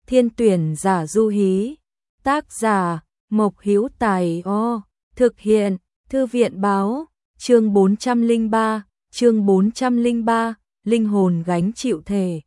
Thiên tuyển giả Du Hí. Tác giả Mộc Hữu Tài. Thực hiện Thư viện báo. Chương 403, linh hồn gánh chịu thể.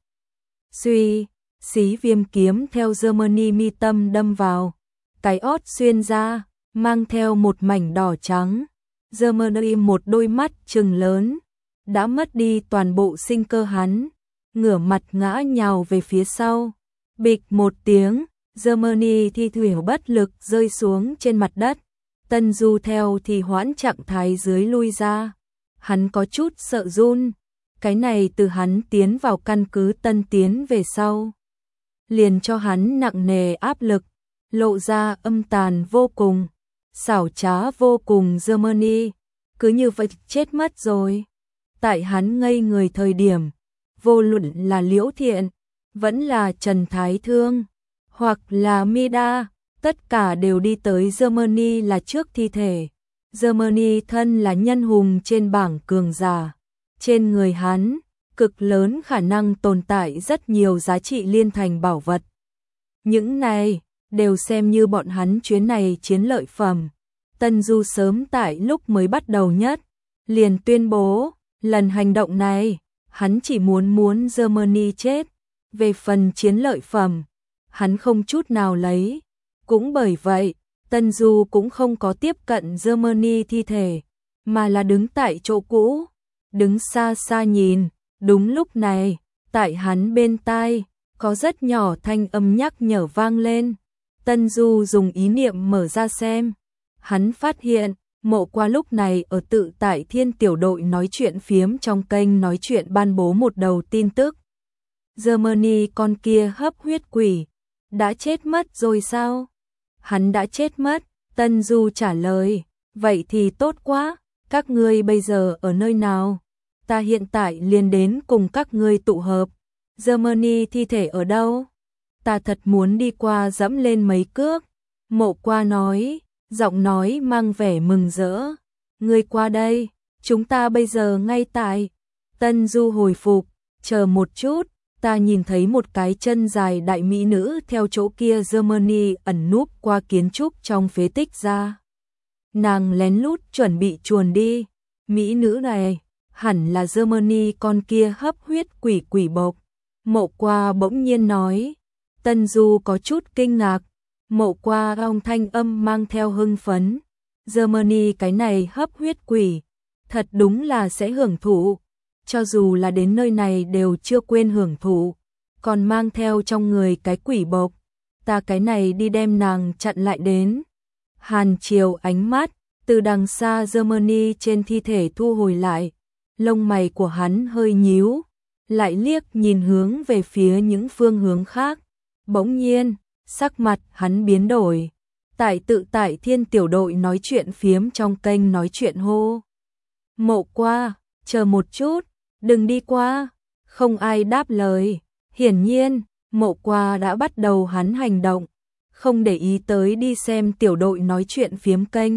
Suy, xí viêm kiếm theo Germany mi tâm đâm vào, cái ót xuyên ra, mang theo một mảnh đỏ trắng. Germany một đôi mắt trừng lớn, đã mất đi toàn bộ sinh cơ hắn, ngửa mặt ngã nhào về phía sau. Bịch một tiếng, Germany thi thểu bất lực rơi xuống trên mặt đất. Tân Du theo thì hoãn trạng thái dưới lui ra. Hắn có chút sợ run, cái này từ hắn tiến vào căn cứ Tân Tiến về sau, liền cho hắn nặng nề áp lực, lộ ra âm tàn vô cùng, xảo trá vô cùng. Germany cứ như vậy chết mất rồi. Tại hắn ngây người thời điểm, vô luận là Liễu Thiện, vẫn là Trần Thái Thương, hoặc là Mida, tất cả đều đi tới Germany là trước thi thể. Germany thân là nhân hùng trên bảng cường giả, trên người hắn cực lớn khả năng tồn tại rất nhiều giá trị liên thành bảo vật. Những này đều xem như bọn hắn chuyến này chiến lợi phẩm. Tân Du sớm tại lúc mới bắt đầu nhất liền tuyên bố, lần hành động này hắn chỉ muốn Germany chết, về phần chiến lợi phẩm hắn không chút nào lấy. Cũng bởi vậy, Tân Du cũng không có tiếp cận Germany thi thể, mà là đứng tại chỗ cũ, đứng xa xa nhìn. Đúng lúc này, tại hắn bên tai, có rất nhỏ thanh âm nhắc nhở vang lên. Tân Du dùng ý niệm mở ra xem. Hắn phát hiện, Mộ Qua lúc này ở tự tại Thiên tiểu đội nói chuyện phiếm trong kênh nói chuyện ban bố một đầu tin tức. Germany con kia hấp huyết quỷ, đã chết mất rồi sao? Hắn đã chết mất. Tân Du trả lời, vậy thì tốt quá, các ngươi bây giờ ở nơi nào? Ta hiện tại liền đến cùng các ngươi tụ hợp. Germany thi thể ở đâu? Ta thật muốn đi qua dẫm lên mấy cước. Mộ Qua nói, giọng nói mang vẻ mừng rỡ. Ngươi qua đây, chúng ta bây giờ ngay tại. Tân Du hồi phục, chờ một chút, ta nhìn thấy một cái chân dài đại mỹ nữ theo chỗ kia. Germany ẩn núp qua kiến trúc trong phế tích ra. Nàng lén lút chuẩn bị chuồn đi. Mỹ nữ này hẳn là Germany con kia hấp huyết quỷ quỷ bộc. Mộ Qua bỗng nhiên nói. Tân Du có chút kinh ngạc. Mộ Qua ông thanh âm mang theo hưng phấn. Germany cái này hấp huyết quỷ, thật đúng là sẽ hưởng thụ. Cho dù là đến nơi này đều chưa quên hưởng thụ, còn mang theo trong người cái quỷ bộc. Ta cái này đi đem nàng chặn lại đến. Hàn Triều ánh mắt từ đằng xa Germany trên thi thể thu hồi lại, lông mày của hắn hơi nhíu, lại liếc nhìn hướng về phía những phương hướng khác. Bỗng nhiên, sắc mặt hắn biến đổi. Tại tự tại Thiên tiểu đội nói chuyện phiếm trong kênh nói chuyện hô. Mộ Qua, chờ một chút, đừng đi qua. Không ai đáp lời. Hiển nhiên, Mộ Qua đã bắt đầu hắn hành động, không để ý tới đi xem tiểu đội nói chuyện phiếm kênh.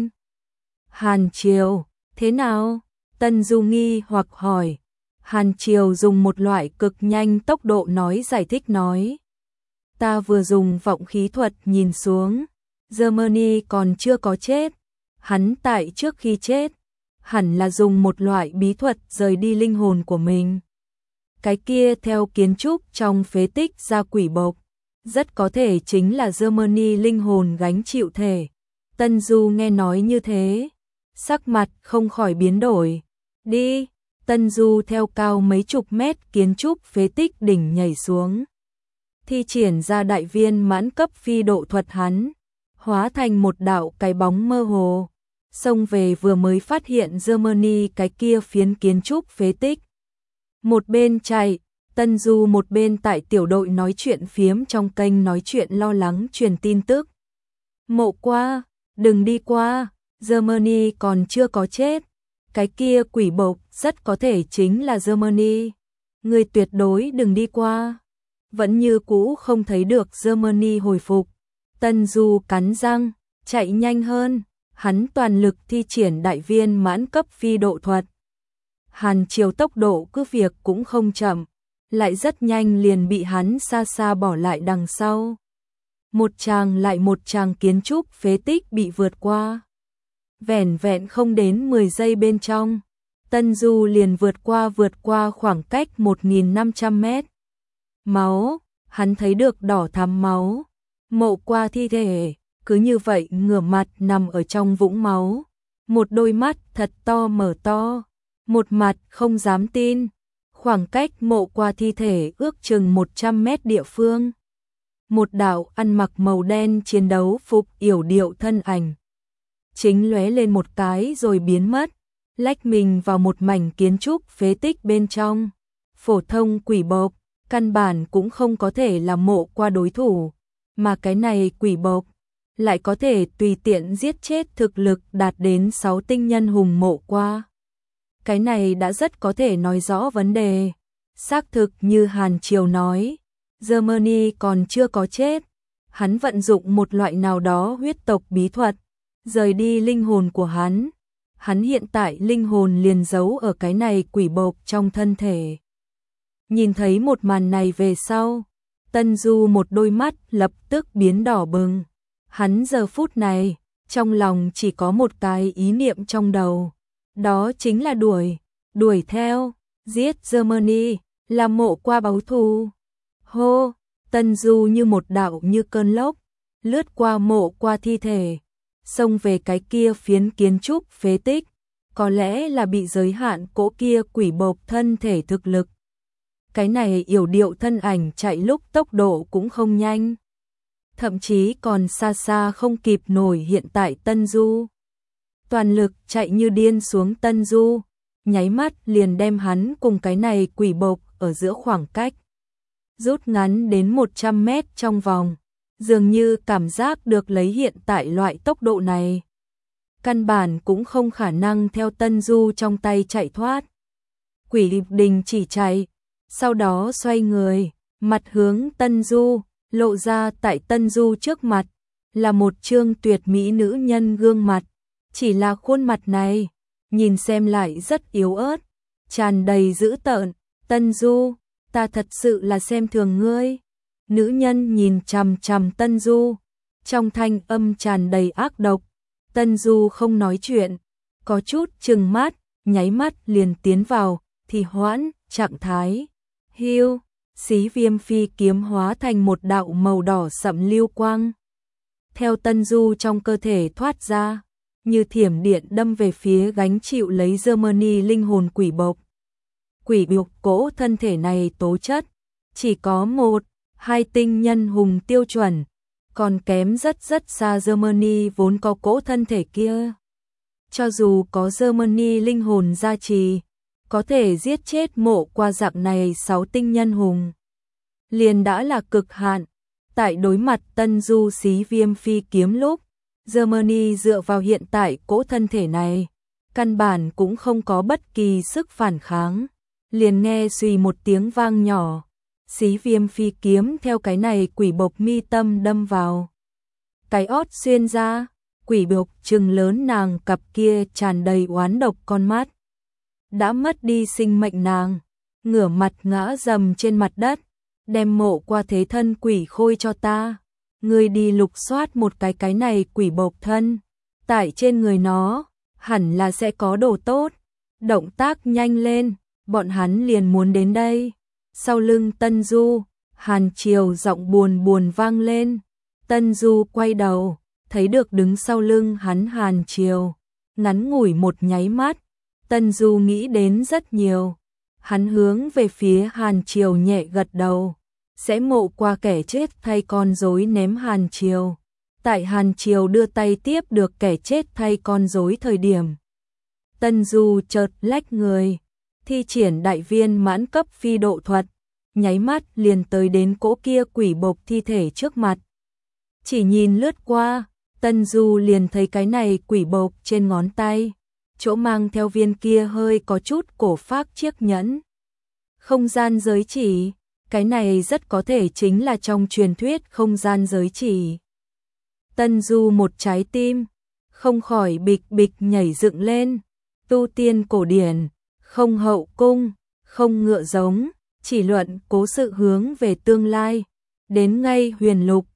Hàn Triều, thế nào? Tân Du nghi hoặc hỏi. Hàn Triều dùng một loại cực nhanh tốc độ nói giải thích nói. Ta vừa dùng vọng khí thuật nhìn xuống, Germany còn chưa có chết. Hắn tại trước khi chết, hẳn là dùng một loại bí thuật rời đi linh hồn của mình. Cái kia theo kiến trúc trong phế tích ra quỷ bộc, rất có thể chính là Germany linh hồn gánh chịu thể. Tân Du nghe nói như thế, sắc mặt không khỏi biến đổi. Đi, Tân Du theo cao mấy chục mét kiến trúc phế tích đỉnh nhảy xuống. Thi triển ra đại viên mãn cấp phi độ thuật hắn, hóa thành một đạo cái bóng mơ hồ, xông về vừa mới phát hiện Germany cái kia phiến kiến trúc phế tích. Một bên chạy, Tân Du một bên tại tiểu đội nói chuyện phiếm trong kênh nói chuyện lo lắng truyền tin tức. Mộ Qua, đừng đi qua, Germany còn chưa có chết. Cái kia quỷ bộc rất có thể chính là Germany. Người tuyệt đối đừng đi qua. Vẫn như cũ không thấy được Germany hồi phục. Tân Du cắn răng, chạy nhanh hơn. Hắn toàn lực thi triển đại viên mãn cấp phi độ thuật. Hàn Triều tốc độ cứ việc cũng không chậm, lại rất nhanh liền bị hắn xa xa bỏ lại đằng sau. Một tràng lại một tràng kiến trúc phế tích bị vượt qua. Vẻn vẹn không đến 10 giây bên trong, Tân Du liền vượt qua khoảng cách 1.500 mét. Máu, hắn thấy được đỏ thắm máu. Mộ Qua thi thể, cứ như vậy ngửa mặt nằm ở trong vũng máu. Một đôi mắt thật to mở to, một mặt không dám tin. Khoảng cách Mộ Qua thi thể ước chừng 100 mét địa phương. Một đạo ăn mặc màu đen chiến đấu phục yểu điệu thân ảnh. Chính lóe lên một cái rồi biến mất, lách mình vào một mảnh kiến trúc phế tích bên trong. Phổ thông quỷ bộc, căn bản cũng không có thể là Mộ Qua đối thủ, mà cái này quỷ bộc lại có thể tùy tiện giết chết thực lực đạt đến 6 tinh nhân hùng Mộ Qua. Cái này đã rất có thể nói rõ vấn đề. Xác thực như Hàn Triều nói, Germany còn chưa có chết. Hắn vận dụng một loại nào đó huyết tộc bí thuật, rời đi linh hồn của hắn. Hắn hiện tại linh hồn liền giấu ở cái này quỷ bộc trong thân thể. Nhìn thấy một màn này về sau, Tân Du một đôi mắt lập tức biến đỏ bừng. Hắn giờ phút này, trong lòng chỉ có một cái ý niệm trong đầu. Đó chính là đuổi theo, giết Germany, làm Mộ Qua báo thù. Hô, Tân Du như một đạo như cơn lốc, lướt qua Mộ Qua thi thể, xông về cái kia phiến kiến trúc phế tích, có lẽ là bị giới hạn cỗ kia quỷ bộc thân thể thực lực. Cái này yểu điệu thân ảnh chạy lúc tốc độ cũng không nhanh, thậm chí còn xa xa không kịp nổi hiện tại Tân Du. Toàn lực chạy như điên xuống Tân Du, nháy mắt liền đem hắn cùng cái này quỷ bộc ở giữa khoảng cách rút ngắn đến 100 mét trong vòng, dường như cảm giác được lấy hiện tại loại tốc độ này. Căn bản cũng không khả năng theo Tân Du trong tay chạy thoát. Quỷ đình chỉ chạy, sau đó xoay người, mặt hướng Tân Du, lộ ra tại Tân Du trước mặt, là một trương tuyệt mỹ nữ nhân gương mặt. Chỉ là khuôn mặt này, nhìn xem lại rất yếu ớt, tràn đầy dữ tợn. Tân Du, ta thật sự là xem thường ngươi. Nữ nhân nhìn chằm chằm Tân Du, trong thanh âm tràn đầy ác độc. Tân Du không nói chuyện, có chút trừng mắt, nháy mắt liền tiến vào thì hoãn trạng thái. Hưu, xí viêm phi kiếm hóa thành một đạo màu đỏ sẫm lưu quang, theo Tân Du trong cơ thể thoát ra, như thiểm điện đâm về phía gánh chịu lấy Germany linh hồn quỷ bộc. Quỷ bộc cỗ thân thể này tố chất chỉ có 1-2 tinh nhân hùng tiêu chuẩn, còn kém rất xa Germany vốn có cỗ thân thể kia. Cho dù có Germany linh hồn gia trì, có thể giết chết Mộ Qua dạng này 6 tinh nhân hùng, liền đã là cực hạn. Tại đối mặt Tân Du xí viêm phi kiếm lúc, Germany dựa vào hiện tại cỗ thân thể này, căn bản cũng không có bất kỳ sức phản kháng. Liền nghe xùy một tiếng vang nhỏ, xí viêm phi kiếm theo cái này quỷ bộc mi tâm đâm vào. Cái ót xuyên ra, quỷ bộc trừng lớn nàng cặp kia tràn đầy oán độc con mắt. Đã mất đi sinh mệnh nàng, ngửa mặt ngã dầm trên mặt đất, đem Mộ Qua thế thân quỷ khôi cho ta. Ngươi đi lục soát một cái này quỷ bộc thân, tại trên người nó, hẳn là sẽ có đồ tốt. Động tác nhanh lên, bọn hắn liền muốn đến đây. Sau lưng Tân Du, Hàn Triều giọng buồn vang lên. Tân Du quay đầu, thấy được đứng sau lưng hắn Hàn Triều. Ngắn ngủi một nháy mắt, Tân Du nghĩ đến rất nhiều. Hắn hướng về phía Hàn Triều nhẹ gật đầu, sẽ Mộ Qua kẻ chết thay con rối ném Hàn Triều. Tại Hàn Triều đưa tay tiếp được kẻ chết thay con rối thời điểm, Tân Du chợt lách người, thi triển đại viên mãn cấp phi độ thuật, nháy mắt liền tới đến cỗ kia quỷ bộc thi thể trước mặt. Chỉ nhìn lướt qua, Tân Du liền thấy cái này quỷ bộc trên ngón tay, chỗ mang theo viên kia hơi có chút cổ phác chiếc nhẫn. Không gian giới chỉ, cái này rất có thể chính là trong truyền thuyết không gian giới chỉ. Tân Du một trái tim, không khỏi bịch bịch nhảy dựng lên. Tu tiên cổ điển, không hậu cung, không ngựa giống, chỉ luận cố sự hướng về tương lai, đến ngay huyền lục,